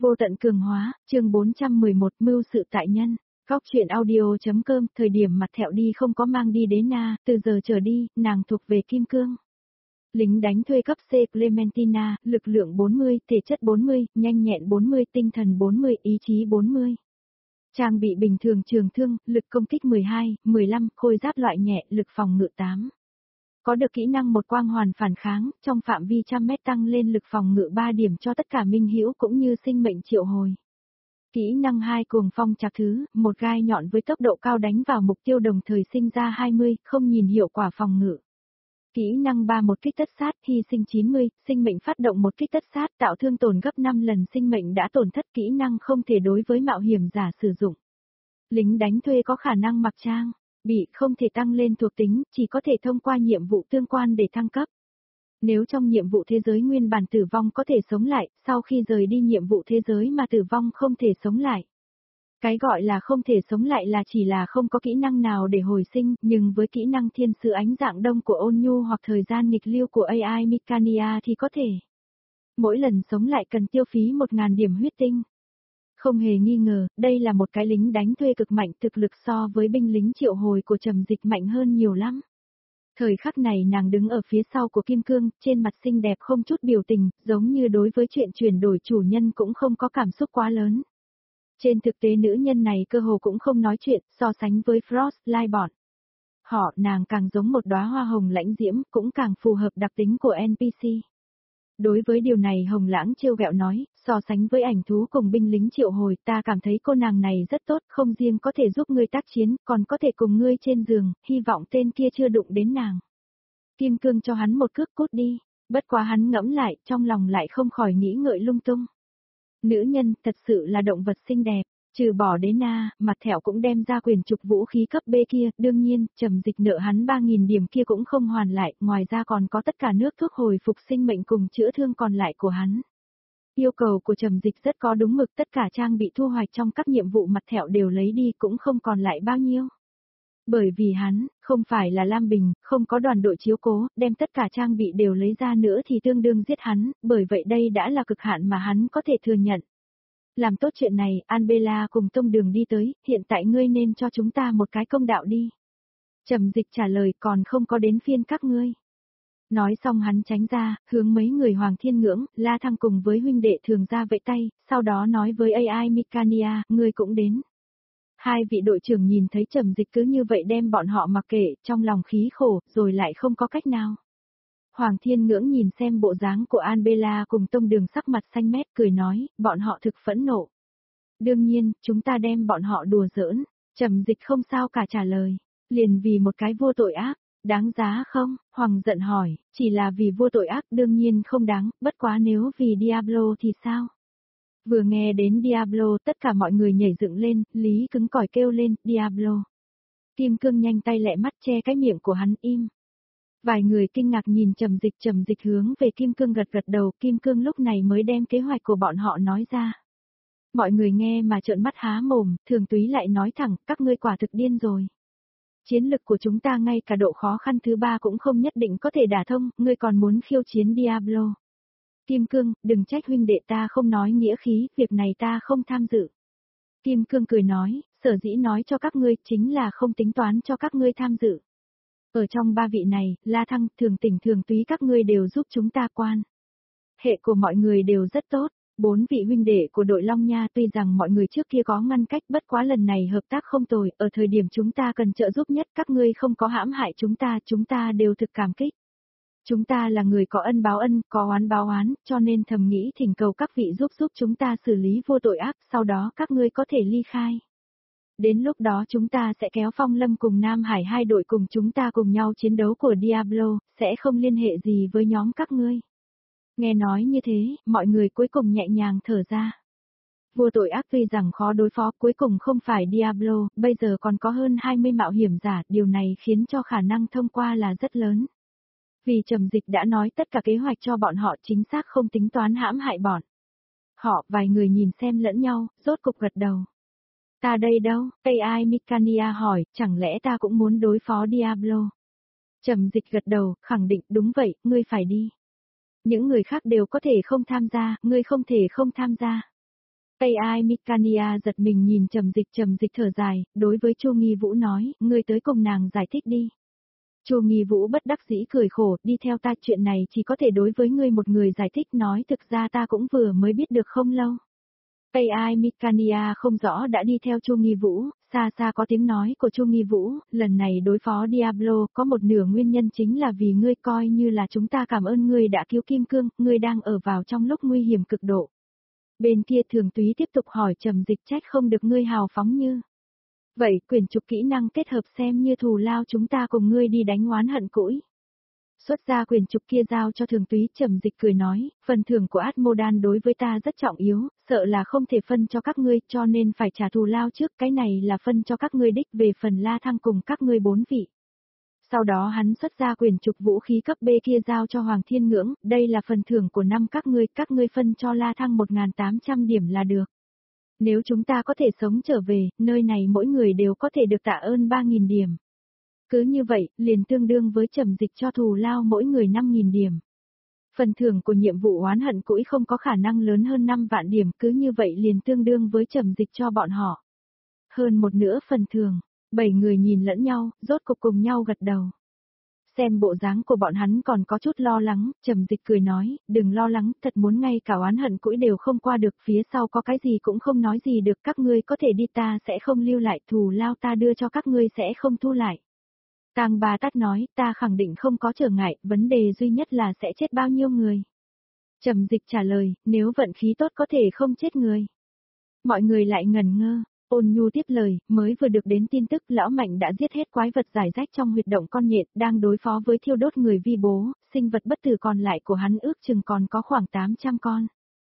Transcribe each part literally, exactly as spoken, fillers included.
Vô tận cường hóa, chương bốn trăm mười một mưu sự tại nhân. Góc truyện audio.com, thời điểm mặt thẹo đi không có mang đi đến na, từ giờ trở đi, nàng thuộc về kim cương. Lính đánh thuê cấp C Clementina, lực lượng bốn mươi, thể chất bốn mươi, nhanh nhẹn bốn mươi, tinh thần bốn mươi, ý chí bốn mươi. Trang bị bình thường trường thương, lực công kích mười hai, mười lăm, khôi giáp loại nhẹ, lực phòng ngự tám. Có được kỹ năng một quang hoàn phản kháng, trong phạm vi trăm mét tăng lên lực phòng ngự ba điểm cho tất cả minh hữu cũng như sinh mệnh triệu hồi. Kỹ năng hai cuồng phong chạc thứ, một gai nhọn với tốc độ cao đánh vào mục tiêu đồng thời sinh ra hai mươi, không nhìn hiệu quả phòng ngự. Kỹ năng ba một kích tất sát, hy sinh chín mươi, sinh mệnh phát động một kích tất sát tạo thương tổn gấp năm lần sinh mệnh đã tổn thất, kỹ năng không thể đối với mạo hiểm giả sử dụng. Lính đánh thuê có khả năng mặc trang, bị không thể tăng lên thuộc tính, chỉ có thể thông qua nhiệm vụ tương quan để thăng cấp. Nếu trong nhiệm vụ thế giới nguyên bản tử vong có thể sống lại, sau khi rời đi nhiệm vụ thế giới mà tử vong không thể sống lại. Cái gọi là không thể sống lại là chỉ là không có kỹ năng nào để hồi sinh, nhưng với kỹ năng thiên sứ ánh dạng đông của ôn nhu hoặc thời gian nghịch lưu của a i Micania thì có thể. Mỗi lần sống lại cần tiêu phí một nghìn điểm huyết tinh. Không hề nghi ngờ, đây là một cái lính đánh thuê cực mạnh, thực lực so với binh lính triệu hồi của Trầm Dịch mạnh hơn nhiều lắm. Thời khắc này nàng đứng ở phía sau của Kim Cương, trên mặt xinh đẹp không chút biểu tình, giống như đối với chuyện chuyển đổi chủ nhân cũng không có cảm xúc quá lớn. Trên thực tế nữ nhân này cơ hồ cũng không nói chuyện, so sánh với Frost, Lai bọn. Họ, nàng càng giống một đóa hoa hồng lãnh diễm, cũng càng phù hợp đặc tính của en pê xê. Đối với điều này Hồng Lãng trêu ghẹo nói, so sánh với ảnh thú cùng binh lính triệu hồi, ta cảm thấy cô nàng này rất tốt, không riêng có thể giúp ngươi tác chiến, còn có thể cùng ngươi trên giường, hy vọng tên kia chưa đụng đến nàng. Kim Cương cho hắn một cước cút đi, bất quá hắn ngẫm lại, trong lòng lại không khỏi nghĩ ngợi lung tung. Nữ nhân, thật sự là động vật xinh đẹp, trừ bỏ đến na, mặt thẹo cũng đem ra quyền trục vũ khí cấp B kia, đương nhiên, Trầm Dịch nợ hắn ba nghìn điểm kia cũng không hoàn lại, ngoài ra còn có tất cả nước thuốc hồi phục sinh mệnh cùng chữa thương còn lại của hắn. Yêu cầu của Trầm Dịch rất có đúng mực, tất cả trang bị thu hoạch trong các nhiệm vụ mặt thẹo đều lấy đi cũng không còn lại bao nhiêu. Bởi vì hắn, không phải là Lam Bình, không có đoàn đội chiếu cố, đem tất cả trang bị đều lấy ra nữa thì tương đương giết hắn, bởi vậy đây đã là cực hạn mà hắn có thể thừa nhận. Làm tốt chuyện này, An-Bela cùng Tông Đường đi tới, hiện tại ngươi nên cho chúng ta một cái công đạo đi. Trầm Dịch trả lời, còn không có đến phiên các ngươi. Nói xong hắn tránh ra, hướng mấy người Hoàng Thiên Ngưỡng, La Thăng cùng với huynh đệ thường ra vẫy tay, sau đó nói với a i Micania, ngươi cũng đến. Hai vị đội trưởng nhìn thấy Trầm Dịch cứ như vậy đem bọn họ mặc kệ, trong lòng khí khổ, rồi lại không có cách nào. Hoàng Thiên Ngưỡng nhìn xem bộ dáng của An-Bela cùng Tông Đường sắc mặt xanh mét cười nói, bọn họ thực phẫn nộ. Đương nhiên, chúng ta đem bọn họ đùa giỡn, Trầm Dịch không sao cả trả lời, liền vì một cái vô tội ác, đáng giá không? Hoàng giận hỏi, chỉ là vì vô tội ác đương nhiên không đáng, bất quá nếu vì Diablo thì sao? Vừa nghe đến Diablo tất cả mọi người nhảy dựng lên, Lý cứng cỏi kêu lên, Diablo. Kim Cương nhanh tay lẹ mắt che cái miệng của hắn im. Vài người kinh ngạc nhìn Trầm Dịch, Trầm Dịch hướng về Kim Cương gật gật đầu, Kim Cương lúc này mới đem kế hoạch của bọn họ nói ra. Mọi người nghe mà trợn mắt há mồm, Thường Túy lại nói thẳng, các ngươi quả thực điên rồi. Chiến lực của chúng ta ngay cả độ khó khăn thứ ba cũng không nhất định có thể đả thông, ngươi còn muốn khiêu chiến Diablo. Kim Cương, đừng trách huynh đệ ta không nói nghĩa khí, việc này ta không tham dự. Kim Cương cười nói, sở dĩ nói cho các ngươi chính là không tính toán cho các ngươi tham dự. Ở trong ba vị này, La Thăng, Thường Tỉnh, Thường Túy các ngươi đều giúp chúng ta quan. Hệ của mọi người đều rất tốt, bốn vị huynh đệ của đội Long Nha tuy rằng mọi người trước kia có ngăn cách bất quá lần này hợp tác không tồi, ở thời điểm chúng ta cần trợ giúp nhất các ngươi không có hãm hại chúng ta, chúng ta đều thực cảm kích. Chúng ta là người có ân báo ân, có oán báo oán, cho nên thầm nghĩ thỉnh cầu các vị giúp giúp chúng ta xử lý vô tội ác, sau đó các ngươi có thể ly khai. Đến lúc đó chúng ta sẽ kéo Phong Lâm cùng Nam Hải hai đội cùng chúng ta cùng nhau chiến đấu của Diablo, sẽ không liên hệ gì với nhóm các ngươi. Nghe nói như thế, mọi người cuối cùng nhẹ nhàng thở ra. Vô tội ác tuy rằng khó đối phó, cuối cùng không phải Diablo, bây giờ còn có hơn hai mươi mạo hiểm giả, điều này khiến cho khả năng thông qua là rất lớn. Vì Trầm Dịch đã nói tất cả kế hoạch cho bọn họ chính xác không tính toán hãm hại bọn. Họ, vài người nhìn xem lẫn nhau, rốt cục gật đầu. Ta đây đâu? a i Micania hỏi, chẳng lẽ ta cũng muốn đối phó Diablo? Trầm Dịch gật đầu, khẳng định, đúng vậy, ngươi phải đi. Những người khác đều có thể không tham gia, ngươi không thể không tham gia. a i Mikania giật mình nhìn Trầm Dịch, Trầm Dịch thở dài, đối với Chu Nghi Vũ nói, ngươi tới cùng nàng giải thích đi. Chu Nghi Vũ bất đắc dĩ cười khổ, đi theo ta, chuyện này chỉ có thể đối với ngươi một người giải thích, nói thực ra ta cũng vừa mới biết được không lâu. a i Mikania không rõ đã đi theo Chu Nghi Vũ, xa xa có tiếng nói của Chu Nghi Vũ, lần này đối phó Diablo có một nửa nguyên nhân chính là vì ngươi, coi như là chúng ta cảm ơn ngươi đã cứu Kim Cương, ngươi đang ở vào trong lúc nguy hiểm cực độ. Bên kia Thường Túy tiếp tục hỏi Trầm Dịch, trách không được ngươi hào phóng như. Vậy quyển trục kỹ năng kết hợp xem như thù lao chúng ta cùng ngươi đi đánh oán hận cũi. Xuất ra quyển trục kia giao cho Thường Túy, Trầm Dịch cười nói, phần thưởng của Atmodan đối với ta rất trọng yếu, sợ là không thể phân cho các ngươi, cho nên phải trả thù lao trước, cái này là phân cho các ngươi đích, về phần La Thăng cùng các ngươi bốn vị. Sau đó hắn xuất ra quyển trục vũ khí cấp B kia giao cho Hoàng Thiên Ngưỡng, đây là phần thưởng của năm các ngươi, các ngươi phân cho La Thăng một nghìn tám trăm điểm là được. Nếu chúng ta có thể sống trở về, nơi này mỗi người đều có thể được tạ ơn ba nghìn điểm. Cứ như vậy, liền tương đương với Trầm Dịch cho thù lao mỗi người năm nghìn điểm. Phần thưởng của nhiệm vụ oán hận cũi không có khả năng lớn hơn năm vạn điểm, cứ như vậy liền tương đương với Trầm Dịch cho bọn họ. Hơn một nửa phần thưởng, bảy người nhìn lẫn nhau, rốt cục cùng nhau gật đầu. Xem bộ dáng của bọn hắn còn có chút lo lắng, Trầm Dịch cười nói, đừng lo lắng, thật muốn ngay cả oán hận cũi đều không qua được, phía sau có cái gì cũng không nói gì được, các ngươi có thể đi, ta sẽ không lưu lại, thù lao ta đưa cho các ngươi sẽ không thu lại. Tang Ba Tát nói, ta khẳng định không có trở ngại, vấn đề duy nhất là sẽ chết bao nhiêu người. Trầm Dịch trả lời, nếu vận khí tốt có thể không chết người. Mọi người lại ngẩn ngơ. Ôn Nhu tiếp lời, mới vừa được đến tin tức lão Mạnh đã giết hết quái vật giải rách trong huyệt động con nhện, đang đối phó với thiêu đốt người vi bố, sinh vật bất tử còn lại của hắn ước chừng còn có khoảng tám trăm con.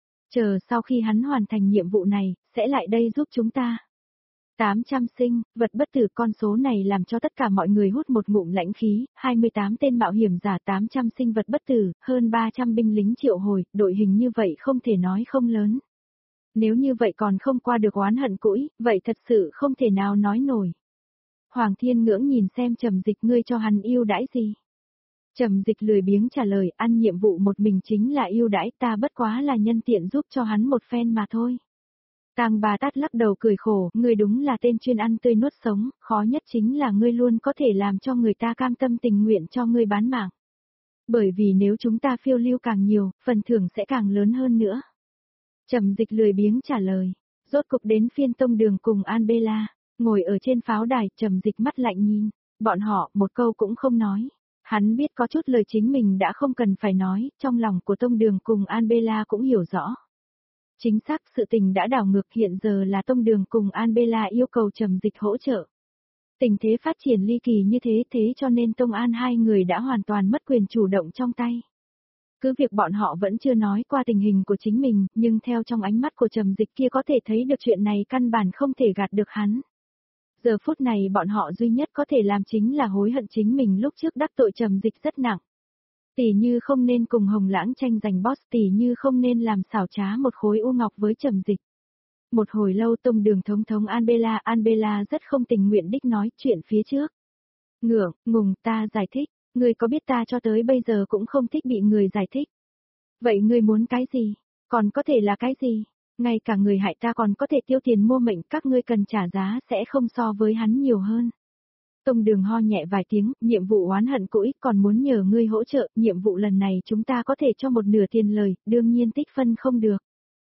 Chờ sau khi hắn hoàn thành nhiệm vụ này, sẽ lại đây giúp chúng ta. tám trăm sinh, vật bất tử, con số này làm cho tất cả mọi người hút một ngụm lãnh khí, hai mươi tám tên mạo hiểm giả, tám trăm sinh vật bất tử, hơn ba trăm binh lính triệu hồi, đội hình như vậy không thể nói không lớn. Nếu như vậy còn không qua được oán hận cũi, vậy thật sự không thể nào nói nổi. Hoàng Thiên Ngưỡng nhìn xem Trầm Dịch, ngươi cho hắn ưu đãi gì? Trầm Dịch lười biếng trả lời, ăn nhiệm vụ một mình chính là ưu đãi, ta bất quá là nhân tiện giúp cho hắn một phen mà thôi. Tang Ba Tát lắc đầu cười khổ, ngươi đúng là tên chuyên ăn tươi nuốt sống, khó nhất chính là ngươi luôn có thể làm cho người ta cam tâm tình nguyện cho ngươi bán mạng. Bởi vì nếu chúng ta phiêu lưu càng nhiều, phần thưởng sẽ càng lớn hơn nữa. Trầm Dịch lười biếng trả lời, rốt cục đến phiên Tông Đường cùng An Bela, ngồi ở trên pháo đài, Trầm Dịch mắt lạnh nhìn, bọn họ một câu cũng không nói. Hắn biết có chút lời chính mình đã không cần phải nói, trong lòng của Tông Đường cùng An Bela cũng hiểu rõ. Chính xác, sự tình đã đảo ngược, hiện giờ là Tông Đường cùng An Bela yêu cầu Trầm Dịch hỗ trợ. Tình thế phát triển ly kỳ như thế, thế cho nên Tông An hai người đã hoàn toàn mất quyền chủ động trong tay. Cứ việc bọn họ vẫn chưa nói qua tình hình của chính mình, nhưng theo trong ánh mắt của Trầm Dịch kia có thể thấy được chuyện này căn bản không thể gạt được hắn. Giờ phút này bọn họ duy nhất có thể làm chính là hối hận chính mình lúc trước đắc tội Trầm Dịch rất nặng. Tỷ như không nên cùng Hồng Lãng tranh giành boss, tỷ như không nên làm xảo trá một khối u ngọc với Trầm Dịch. Một hồi lâu Tông Đường thống thống An Bela, An Bela rất không tình nguyện đích nói chuyện phía trước. Ngượng, ngùng, ta giải thích. Ngươi có biết ta cho tới bây giờ cũng không thích bị người giải thích. Vậy ngươi muốn cái gì? Còn có thể là cái gì? Ngay cả người hại ta còn có thể tiêu tiền mua mệnh, các ngươi cần trả giá sẽ không so với hắn nhiều hơn. Tông Đường ho nhẹ vài tiếng, nhiệm vụ oán hận cũi, còn muốn nhờ ngươi hỗ trợ, nhiệm vụ lần này chúng ta có thể cho một nửa tiền lời, đương nhiên tích phân không được.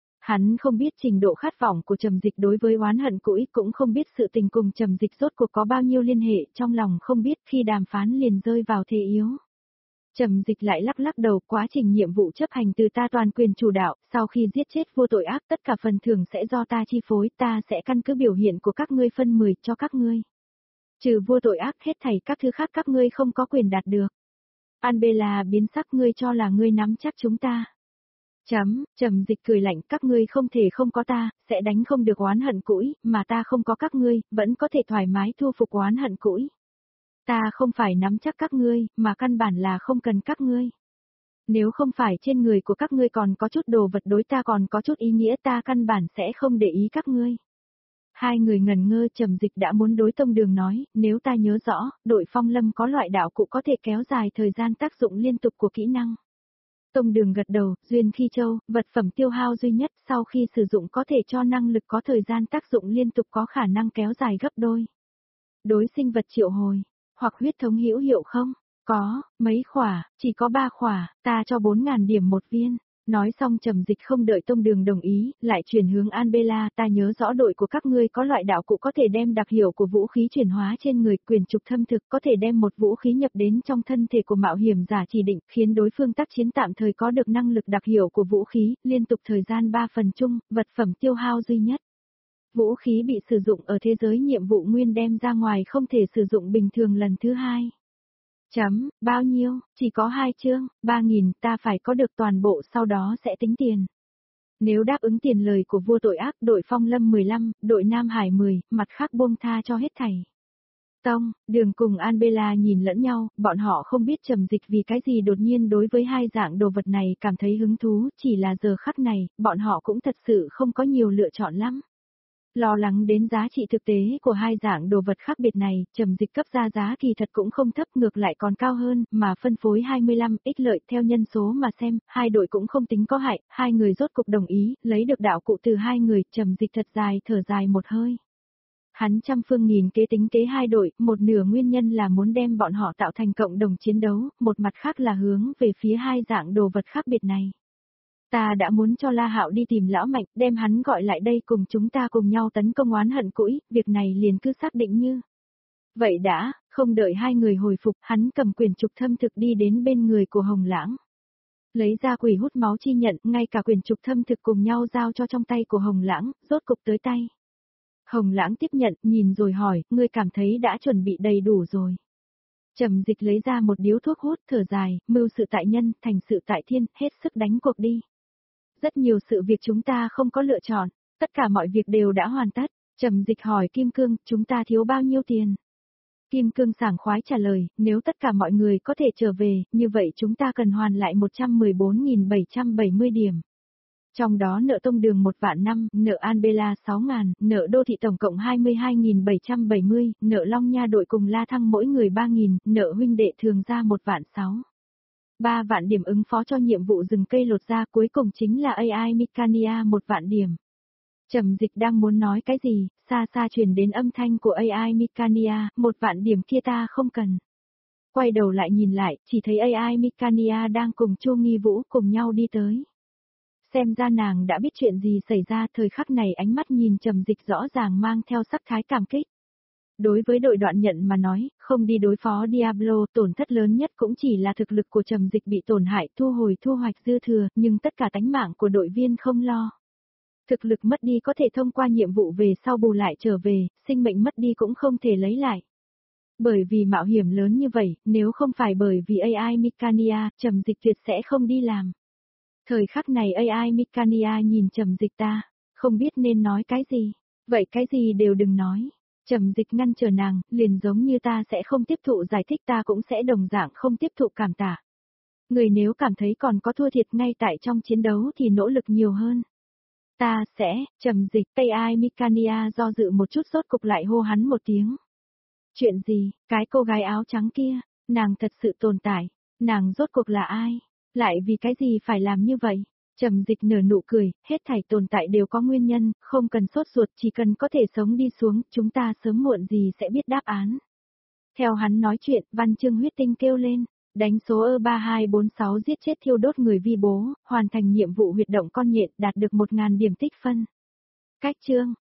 Hắn không biết trình độ khát vọng của Trầm Dịch đối với oán hận cũi, cũng không biết sự tình cùng Trầm Dịch rốt cuộc có bao nhiêu liên hệ, trong lòng không biết, khi đàm phán liền rơi vào thế yếu. Trầm Dịch lại lắc lắc đầu, quá trình nhiệm vụ chấp hành từ ta toàn quyền chủ đạo, sau khi giết chết vô tội ác tất cả phần thưởng sẽ do ta chi phối, ta sẽ căn cứ biểu hiện của các ngươi phân mười cho các ngươi. Trừ vô tội ác hết thảy các thứ khác các ngươi không có quyền đạt được. An Bela biến sắc, ngươi cho là ngươi nắm chắc chúng ta. Chấm, Trầm Dịch cười lạnh, các ngươi không thể không có ta, sẽ đánh không được oán hận cũi, mà ta không có các ngươi, vẫn có thể thoải mái thu phục oán hận cũi. Ta không phải nắm chắc các ngươi, mà căn bản là không cần các ngươi. Nếu không phải trên người của các ngươi còn có chút đồ vật đối ta còn có chút ý nghĩa, ta căn bản sẽ không để ý các ngươi. Hai người ngần ngơ, Trầm Dịch đã muốn đối Tông Đường nói, nếu ta nhớ rõ, đội Phong Lâm có loại đạo cụ có thể kéo dài thời gian tác dụng liên tục của kỹ năng. Tông Đường gật đầu, Duyên Khi Châu, vật phẩm tiêu hao duy nhất sau khi sử dụng có thể cho năng lực có thời gian tác dụng liên tục có khả năng kéo dài gấp đôi. Đối sinh vật triệu hồi, hoặc huyết thống hữu hiệu không? Có, mấy khỏa, chỉ có ba khỏa, ta cho bốn ngàn điểm một viên. Nói xong Trầm Dịch không đợi Tông Đường đồng ý, lại chuyển hướng An Bela, ta nhớ rõ đội của các ngươi có loại đạo cụ có thể đem đặc hiệu của vũ khí chuyển hóa trên người, quyền trục thâm thực có thể đem một vũ khí nhập đến trong thân thể của mạo hiểm giả chỉ định, khiến đối phương tác chiến tạm thời có được năng lực đặc hiệu của vũ khí, liên tục thời gian ba phần chung, vật phẩm tiêu hao duy nhất. Vũ khí bị sử dụng ở thế giới nhiệm vụ nguyên đem ra ngoài không thể sử dụng bình thường lần thứ hai. Chấm, bao nhiêu, chỉ có hai chương, ba nghìn, ta phải có được toàn bộ sau đó sẽ tính tiền. Nếu đáp ứng tiền lời của vua tội ác, đội Phong Lâm mười lăm, đội Nam Hải mười, mặt khác buông tha cho hết thảy. Tông, Đường cùng An Bela nhìn lẫn nhau, bọn họ không biết Trầm Dịch vì cái gì đột nhiên đối với hai dạng đồ vật này cảm thấy hứng thú, chỉ là giờ khắc này, bọn họ cũng thật sự không có nhiều lựa chọn lắm. Lo lắng đến giá trị thực tế của hai dạng đồ vật khác biệt này, Trầm Dịch cấp ra giá kỳ thật cũng không thấp, ngược lại còn cao hơn, mà phân phối hai mươi lăm ích lợi theo nhân số mà xem, hai đội cũng không tính có hại, hai người rốt cục đồng ý, lấy được đạo cụ từ hai người, Trầm Dịch thật dài thở dài một hơi. Hắn trăm phương nghìn kế tính kế hai đội, một nửa nguyên nhân là muốn đem bọn họ tạo thành cộng đồng chiến đấu, một mặt khác là hướng về phía hai dạng đồ vật khác biệt này. Ta đã muốn cho La Hạo đi tìm lão Mạnh, đem hắn gọi lại đây cùng chúng ta cùng nhau tấn công oán hận cũi, việc này liền cứ xác định như. Vậy đã, không đợi hai người hồi phục, hắn cầm quyền trục thâm thực đi đến bên người của Hồng Lãng. Lấy ra quỷ hút máu chi nhận, ngay cả quyền trục thâm thực cùng nhau giao cho trong tay của Hồng Lãng, rốt cục tới tay. Hồng Lãng tiếp nhận, nhìn rồi hỏi, ngươi cảm thấy đã chuẩn bị đầy đủ rồi. Trầm Dịch lấy ra một điếu thuốc hút, thở dài, mưu sự tại nhân, thành sự tại thiên, hết sức đánh cuộc đi. Rất nhiều sự việc chúng ta không có lựa chọn, tất cả mọi việc đều đã hoàn tất. Trầm Dịch hỏi Kim Cương, chúng ta thiếu bao nhiêu tiền? Kim Cương sảng khoái trả lời, nếu tất cả mọi người có thể trở về, như vậy chúng ta cần hoàn lại một trăm mười bốn nghìn bảy trăm bảy mươi điểm. Trong đó nợ Tông Đường một vạn năm, nợ An Bela sáu ngàn, nợ Đô Thị tổng cộng hai mươi hai nghìn bảy trăm bảy mươi, nợ Long Nha đội cùng La Thăng mỗi người ba nghìn, nợ huynh đệ thường ra một vạn sáu. ba vạn điểm ứng phó cho nhiệm vụ rừng cây lột ra, cuối cùng chính là a i Micania một vạn điểm. Trầm Dịch đang muốn nói cái gì, xa xa truyền đến âm thanh của a i Micania, một vạn điểm kia ta không cần. Quay đầu lại nhìn lại, chỉ thấy a i Micania đang cùng Chu Nghi Vũ cùng nhau đi tới. Xem ra nàng đã biết chuyện gì xảy ra, thời khắc này ánh mắt nhìn Trầm Dịch rõ ràng mang theo sắc thái cảm kích. Đối với đội Đoạn Nhận mà nói, không đi đối phó Diablo, tổn thất lớn nhất cũng chỉ là thực lực của Trầm Dịch bị tổn hại, thu hồi thu hoạch dư thừa, nhưng tất cả tánh mạng của đội viên không lo. Thực lực mất đi có thể thông qua nhiệm vụ về sau bù lại trở về, sinh mệnh mất đi cũng không thể lấy lại. Bởi vì mạo hiểm lớn như vậy, nếu không phải bởi vì a i Micania, Trầm Dịch tuyệt sẽ không đi làm. Thời khắc này a i Micania nhìn Trầm Dịch, ta không biết nên nói cái gì, vậy cái gì đều đừng nói. Trầm Dịch ngăn trở nàng, liền giống như ta sẽ không tiếp thụ giải thích, ta cũng sẽ đồng dạng không tiếp thụ cảm tạ. Người nếu cảm thấy còn có thua thiệt ngay tại trong chiến đấu thì nỗ lực nhiều hơn. Ta sẽ, Trầm Dịch, a i Micania do dự một chút sốt cục lại hô hắn một tiếng. Chuyện gì, cái cô gái áo trắng kia, nàng thật sự tồn tại, nàng rốt cuộc là ai, lại vì cái gì phải làm như vậy? Trầm Dịch nở nụ cười, hết thảy tồn tại đều có nguyên nhân, không cần sốt ruột, chỉ cần có thể sống đi xuống, chúng ta sớm muộn gì sẽ biết đáp án. Theo hắn nói chuyện, văn chương huyết tinh kêu lên, đánh số ơ ba hai bốn sáu giết chết thiêu đốt người vi bố, hoàn thành nhiệm vụ huyệt động con nhện, đạt được một nghìn điểm tích phân. Cách chương